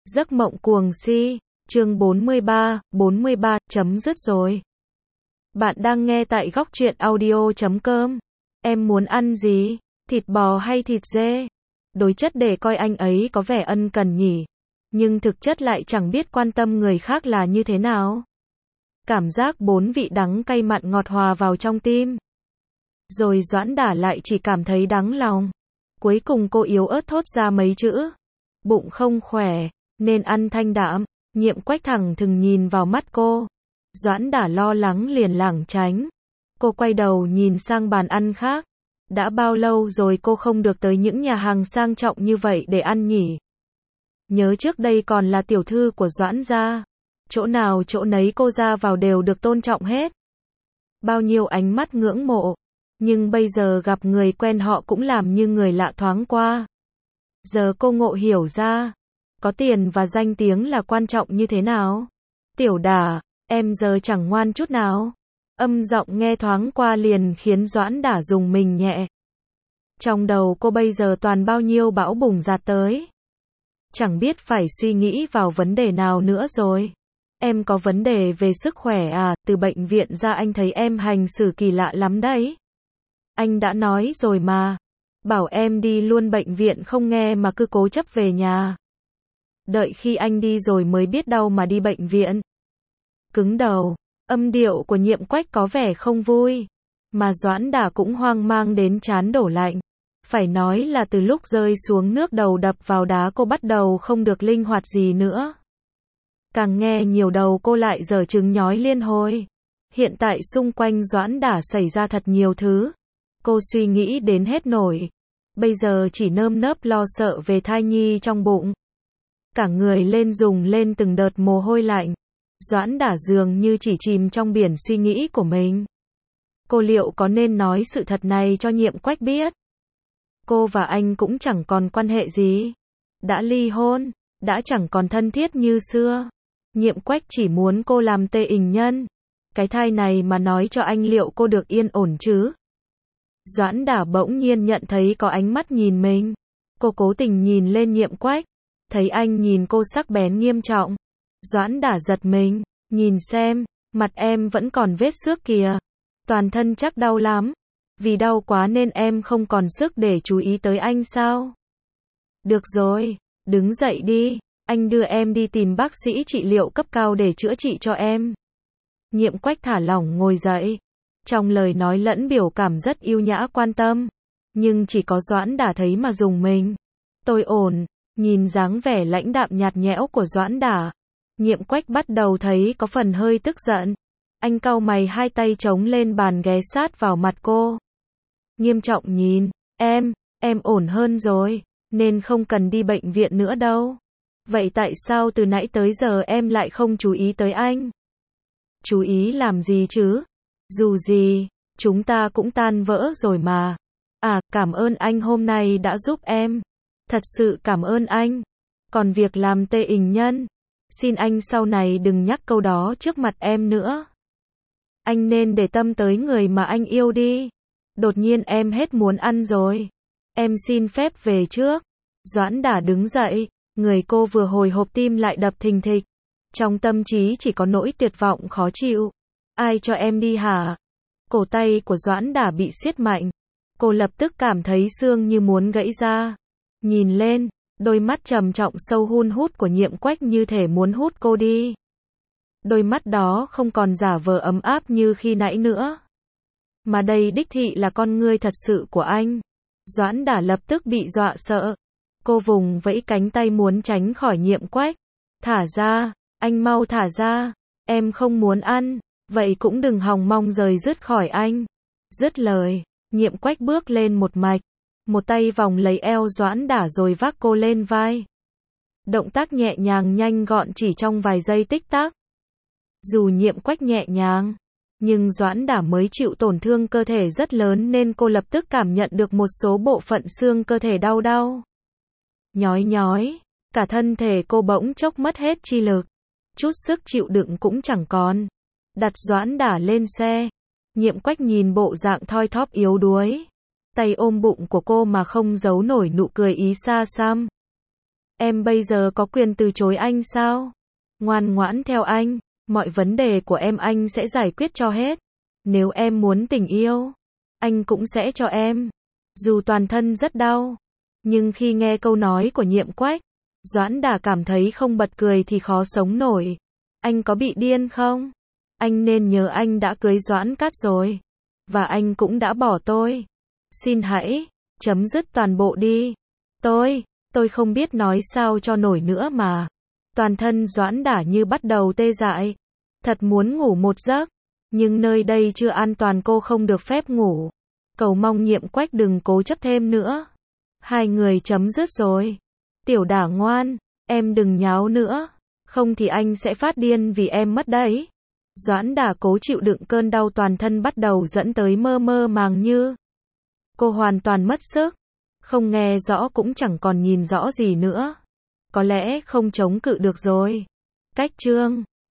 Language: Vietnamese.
Giấc mộng cuồng si, chương 43, chấm dứt rồi. Bạn đang nghe tại góc truyện audio.com. Em muốn ăn gì? Thịt bò hay thịt dê? Đối chất để coi anh ấy có vẻ ân cần nhỉ. Nhưng thực chất lại chẳng biết quan tâm người khác là như thế nào. Cảm giác bốn vị đắng cay mặn ngọt hòa vào trong tim. Rồi Doãn Đả lại chỉ cảm thấy đắng lòng. Cuối cùng cô yếu ớt thốt ra mấy chữ. Bụng không khỏe, nên ăn thanh đạm. Nhiệm Quách thẳng thừng nhìn vào mắt cô. Doãn Đả lo lắng liền lảng tránh. Cô quay đầu nhìn sang bàn ăn khác. Đã bao lâu rồi cô không được tới những nhà hàng sang trọng như vậy để ăn nhỉ? Nhớ trước đây còn là tiểu thư của Doãn gia. Chỗ nào chỗ nấy cô ra vào đều được tôn trọng hết. Bao nhiêu ánh mắt ngưỡng mộ. Nhưng bây giờ gặp người quen họ cũng làm như người lạ thoáng qua. Giờ cô ngộ hiểu ra. Có tiền và danh tiếng là quan trọng như thế nào? Tiểu Đả, em giờ chẳng ngoan chút nào. Âm giọng nghe thoáng qua liền khiến Doãn Đả rùng mình nhẹ. Trong đầu cô bây giờ toàn bao nhiêu bão bùng dạt tới. Chẳng biết phải suy nghĩ vào vấn đề nào nữa rồi. Em có vấn đề về sức khỏe à? Từ bệnh viện ra anh thấy em hành xử kỳ lạ lắm đấy. Anh đã nói rồi mà. Bảo em đi luôn bệnh viện không nghe mà cứ cố chấp về nhà. Đợi khi anh đi rồi mới biết đau mà đi bệnh viện. Cứng đầu, âm điệu của Nhiệm Quách có vẻ không vui. Mà Doãn Đả cũng hoang mang đến trán đổ lạnh. Phải nói là từ lúc rơi xuống nước đầu đập vào đá cô bắt đầu không được linh hoạt gì nữa. Càng nghe nhiều đầu cô lại dở trứng nhói liên hồi. Hiện tại xung quanh Doãn Đả xảy ra thật nhiều thứ. Cô suy nghĩ đến hết nổi. Bây giờ chỉ nơm nớp lo sợ về thai nhi trong bụng. Cả người lên dùng lên từng đợt mồ hôi lạnh. Doãn Đả dường như chỉ chìm trong biển suy nghĩ của mình. Cô liệu có nên nói sự thật này cho Nhiệm Quách biết? Cô và anh cũng chẳng còn quan hệ gì. Đã ly hôn, đã chẳng còn thân thiết như xưa. Nhiệm Quách chỉ muốn cô làm tê ình nhân. Cái thai này mà nói cho anh liệu cô được yên ổn chứ? Doãn Đả bỗng nhiên nhận thấy có ánh mắt nhìn mình. Cô cố tình nhìn lên Nhiệm Quách. Thấy anh nhìn cô sắc bén nghiêm trọng. Doãn Đả giật mình. Nhìn xem, mặt em vẫn còn vết xước kìa. Toàn thân chắc đau lắm. Vì đau quá nên em không còn sức để chú ý tới anh sao? Được rồi, đứng dậy đi. Anh đưa em đi tìm bác sĩ trị liệu cấp cao để chữa trị cho em. Nhiệm Quách thả lỏng ngồi dậy. Trong lời nói lẫn biểu cảm rất yêu nhã quan tâm. Nhưng chỉ có Doãn Đả thấy mà rùng mình. Tôi ổn. Nhìn dáng vẻ lãnh đạm nhạt nhẽo của Doãn Đả. Nhiệm Quách bắt đầu thấy có phần hơi tức giận. Anh cau mày hai tay chống lên bàn ghé sát vào mặt cô. Nghiêm trọng nhìn. Em ổn hơn rồi. Nên không cần đi bệnh viện nữa đâu. Vậy tại sao từ nãy tới giờ em lại không chú ý tới anh? Chú ý làm gì chứ? Dù gì, chúng ta cũng tan vỡ rồi mà. À, cảm ơn anh hôm nay đã giúp em. Thật sự cảm ơn anh. Còn việc làm tê ình nhân, xin anh sau này đừng nhắc câu đó trước mặt em nữa. Anh nên để tâm tới người mà anh yêu đi. Đột nhiên em hết muốn ăn rồi. Em xin phép về trước. Doãn Đả đứng dậy. Người cô vừa hồi hộp tim lại đập thình thịch. Trong tâm trí chỉ có nỗi tuyệt vọng khó chịu. Ai cho em đi hả? Cổ tay của Doãn Đả bị siết mạnh. Cô lập tức cảm thấy xương như muốn gãy ra. Nhìn lên, đôi mắt trầm trọng sâu hun hút của Nhiệm Quách như thể muốn hút cô đi. Đôi mắt đó không còn giả vờ ấm áp như khi nãy nữa. Mà đây đích thị là con ngươi thật sự của anh. Doãn Đả lập tức bị dọa sợ. Cô vùng vẫy cánh tay muốn tránh khỏi Nhiệm Quách. Thả ra, anh mau thả ra. Em không muốn ăn, vậy cũng đừng hòng mong rời dứt khỏi anh. Dứt lời, Nhiệm Quách bước lên một mạch. Một tay vòng lấy eo Doãn Đả rồi vác cô lên vai. Động tác nhẹ nhàng nhanh gọn chỉ trong vài giây tích tắc. Dù Nhiệm Quách nhẹ nhàng, nhưng Doãn Đả mới chịu tổn thương cơ thể rất lớn nên cô lập tức cảm nhận được một số bộ phận xương cơ thể đau đau. Nhói nhói, cả thân thể cô bỗng chốc mất hết chi lực. Chút sức chịu đựng cũng chẳng còn. Đặt Doãn Đả lên xe. Nhiệm Quách nhìn bộ dạng thoi thóp yếu đuối. Tay ôm bụng của cô mà không giấu nổi nụ cười ý xa xăm. Em bây giờ có quyền từ chối anh sao? Ngoan ngoãn theo anh, mọi vấn đề của em anh sẽ giải quyết cho hết. Nếu em muốn tình yêu, anh cũng sẽ cho em. Dù toàn thân rất đau, nhưng khi nghe câu nói của Nhiệm Quách, Doãn Đả cảm thấy không bật cười thì khó sống nổi. Anh có bị điên không? Anh nên nhớ anh đã cưới Doãn Cát rồi. Và anh cũng đã bỏ tôi. Xin hãy chấm dứt toàn bộ đi. Tôi không biết nói sao cho nổi nữa mà. Toàn thân Doãn Đả như bắt đầu tê dại. Thật muốn ngủ một giấc. Nhưng nơi đây chưa an toàn, cô không được phép ngủ. Cầu mong Nhiệm Quách đừng cố chấp thêm nữa. Hai người chấm dứt rồi. Tiểu Đả ngoan, em đừng nháo nữa. Không thì anh sẽ phát điên vì em mất đấy. Doãn Đả cố chịu đựng cơn đau toàn thân bắt đầu dẫn tới mơ mơ màng như. Cô hoàn toàn mất sức. Không nghe rõ cũng chẳng còn nhìn rõ gì nữa. Có lẽ không chống cự được rồi. Cách chương